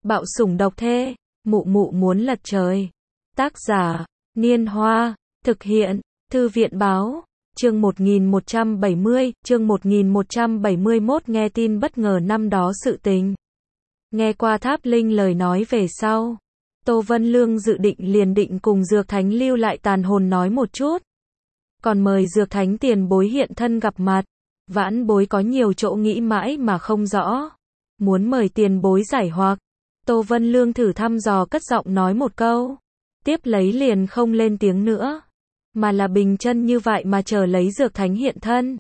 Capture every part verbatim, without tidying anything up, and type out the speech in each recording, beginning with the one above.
Bạo sủng độc thê, mụ mụ muốn lật trời. Tác giả, Niên Hoa, thực hiện, Thư viện Báo, chương một nghìn một trăm bảy mươi, chương một nghìn một trăm bảy mươi mốt nghe tin bất ngờ năm đó sự tình. Nghe qua Tháp Linh lời nói về sau, Tô Vân Lương dự định liền định cùng Dược Thánh lưu lại tàn hồn nói một chút. Còn mời Dược Thánh tiền bối hiện thân gặp mặt. Vãn bối có nhiều chỗ nghĩ mãi mà không rõ. Muốn mời tiền bối giải hoặc. Tô Vân Lương thử thăm dò cất giọng nói một câu. Tiếp lấy liền không lên tiếng nữa. Mà là bình chân như vậy mà chờ lấy Dược Thánh hiện thân.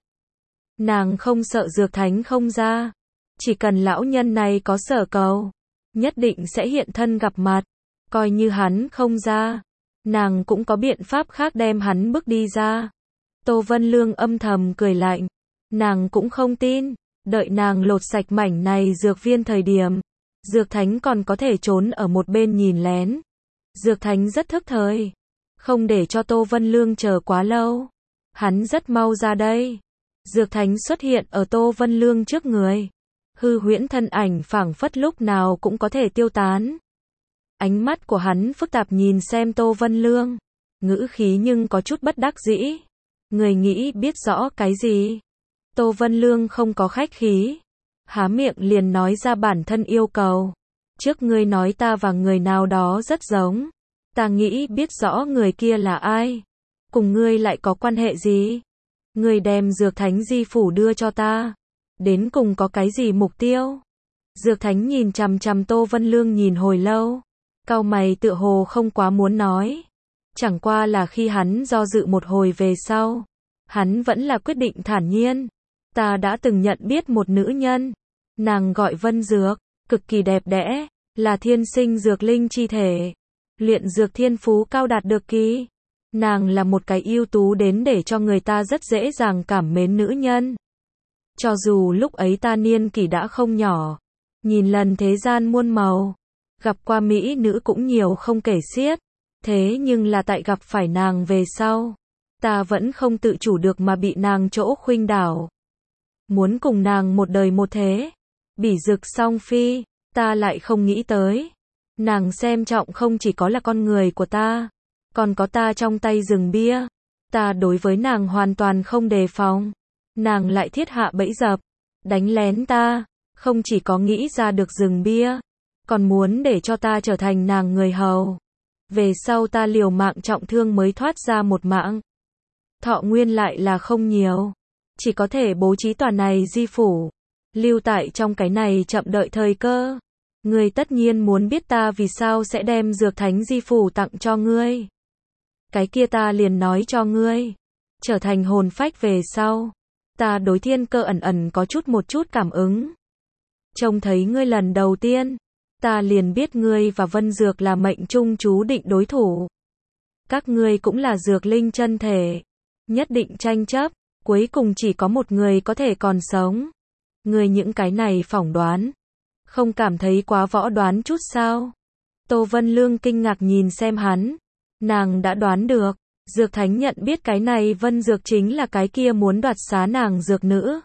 Nàng không sợ Dược Thánh không ra. Chỉ cần lão nhân này có sở cầu. Nhất định sẽ hiện thân gặp mặt. Coi như hắn không ra. Nàng cũng có biện pháp khác đem hắn bước đi ra. Tô Vân Lương âm thầm cười lạnh. Nàng cũng không tin. Đợi nàng lột sạch mảnh này dược viên thời điểm. Dược Thánh còn có thể trốn ở một bên nhìn lén. Dược Thánh rất thức thời. Không để cho Tô Vân Lương chờ quá lâu. Hắn rất mau ra đây. Dược Thánh xuất hiện ở Tô Vân Lương trước người. Hư huyễn thân ảnh phảng phất lúc nào cũng có thể tiêu tán. Ánh mắt của hắn phức tạp nhìn xem Tô Vân Lương. Ngữ khí nhưng có chút bất đắc dĩ. Người nghĩ biết rõ cái gì? Tô Vân Lương không có khách khí. Há miệng liền nói ra bản thân yêu cầu. Trước ngươi nói ta và người nào đó rất giống. Ta nghĩ biết rõ người kia là ai. Cùng ngươi lại có quan hệ gì? Ngươi đem Dược Thánh di phủ đưa cho ta. Đến cùng có cái gì mục tiêu? Dược Thánh nhìn chằm chằm Tô Vân Lương nhìn hồi lâu. Cau mày tựa hồ không quá muốn nói. Chẳng qua là khi hắn do dự một hồi về sau. Hắn vẫn là quyết định thản nhiên. Ta đã từng nhận biết một nữ nhân. Nàng gọi Vân Dược. Cực kỳ đẹp đẽ. Là thiên sinh dược linh chi thể. Luyện dược thiên phú cao đạt được kỳ. Nàng là một cái ưu tú đến để cho người ta rất dễ dàng cảm mến nữ nhân. Cho dù lúc ấy ta niên kỷ đã không nhỏ. Nhìn lần thế gian muôn màu. Gặp qua mỹ nữ cũng nhiều không kể xiết. Thế nhưng là tại gặp phải nàng về sau. Ta vẫn không tự chủ được mà bị nàng chỗ khuynh đảo. Muốn cùng nàng một đời một thế. Bỉ dực song phi. Ta lại không nghĩ tới. Nàng xem trọng không chỉ có là con người của ta. Còn có ta trong tay rừng bia. Ta đối với nàng hoàn toàn không đề phòng. Nàng lại thiết hạ bẫy dập. Đánh lén ta. Không chỉ có nghĩ ra được rừng bia. Còn muốn để cho ta trở thành nàng người hầu. Về sau ta liều mạng trọng thương mới thoát ra một mạng. Thọ nguyên lại là không nhiều. Chỉ có thể bố trí tòa này di phủ. Lưu tại trong cái này chậm đợi thời cơ. Ngươi tất nhiên muốn biết ta vì sao sẽ đem Dược Thánh di phủ tặng cho ngươi. Cái kia ta liền nói cho ngươi. Trở thành hồn phách về sau. Ta đối thiên cơ ẩn ẩn có chút một chút cảm ứng. Trông thấy ngươi lần đầu tiên. Ta liền biết ngươi và Vân Dược là mệnh trung chú định đối thủ. Các ngươi cũng là dược linh chân thể. Nhất định tranh chấp. Cuối cùng chỉ có một người có thể còn sống. Ngươi những cái này phỏng đoán. Không cảm thấy quá võ đoán chút sao? Tô Vân Lương kinh ngạc nhìn xem hắn. Nàng đã đoán được. Dược Thánh nhận biết cái này Vân Dược chính là cái kia muốn đoạt xá nàng dược nữ.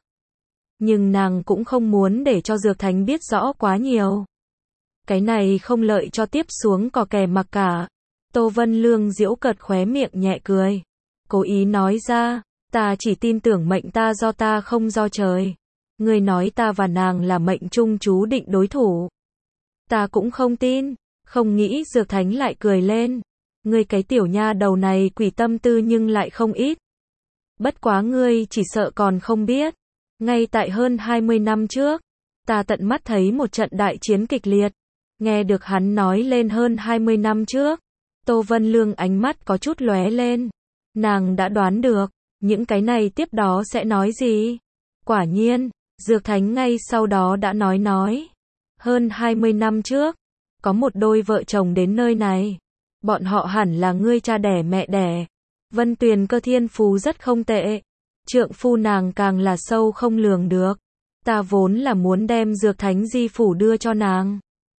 Nhưng nàng cũng không muốn để cho Dược Thánh biết rõ quá nhiều. Cái này không lợi cho tiếp xuống cò kè mặc cả. Tô Vân Lương giễu cợt khóe miệng nhẹ cười. Cố ý nói ra. Ta chỉ tin tưởng mệnh ta do ta không do trời. Ngươi nói ta và nàng là mệnh trung chú định đối thủ. Ta cũng không tin. Không nghĩ Dược Thánh lại cười lên. Ngươi cái tiểu nha đầu này quỷ tâm tư nhưng lại không ít. Bất quá ngươi chỉ sợ còn không biết. Ngay tại hơn hai mươi năm trước. Ta tận mắt thấy một trận đại chiến kịch liệt. Nghe được hắn nói lên hơn hai mươi năm trước. Tô Vân Lương ánh mắt có chút lóe lên. Nàng đã đoán được. Những cái này tiếp đó sẽ nói gì? Quả nhiên. Dược Thánh ngay sau đó đã nói nói. Hơn hai mươi năm trước. Có một đôi vợ chồng đến nơi này. Bọn họ hẳn là ngươi cha đẻ mẹ đẻ. Vân Tuyền cơ thiên phú rất không tệ. Trượng phu nàng càng là sâu không lường được. Ta vốn là muốn đem Dược Thánh di phủ đưa cho nàng.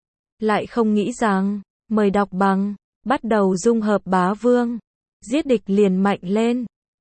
Lại không nghĩ rằng. Mời đọc bằng. Bắt đầu dung hợp bá vương. Giết địch liền mạnh lên.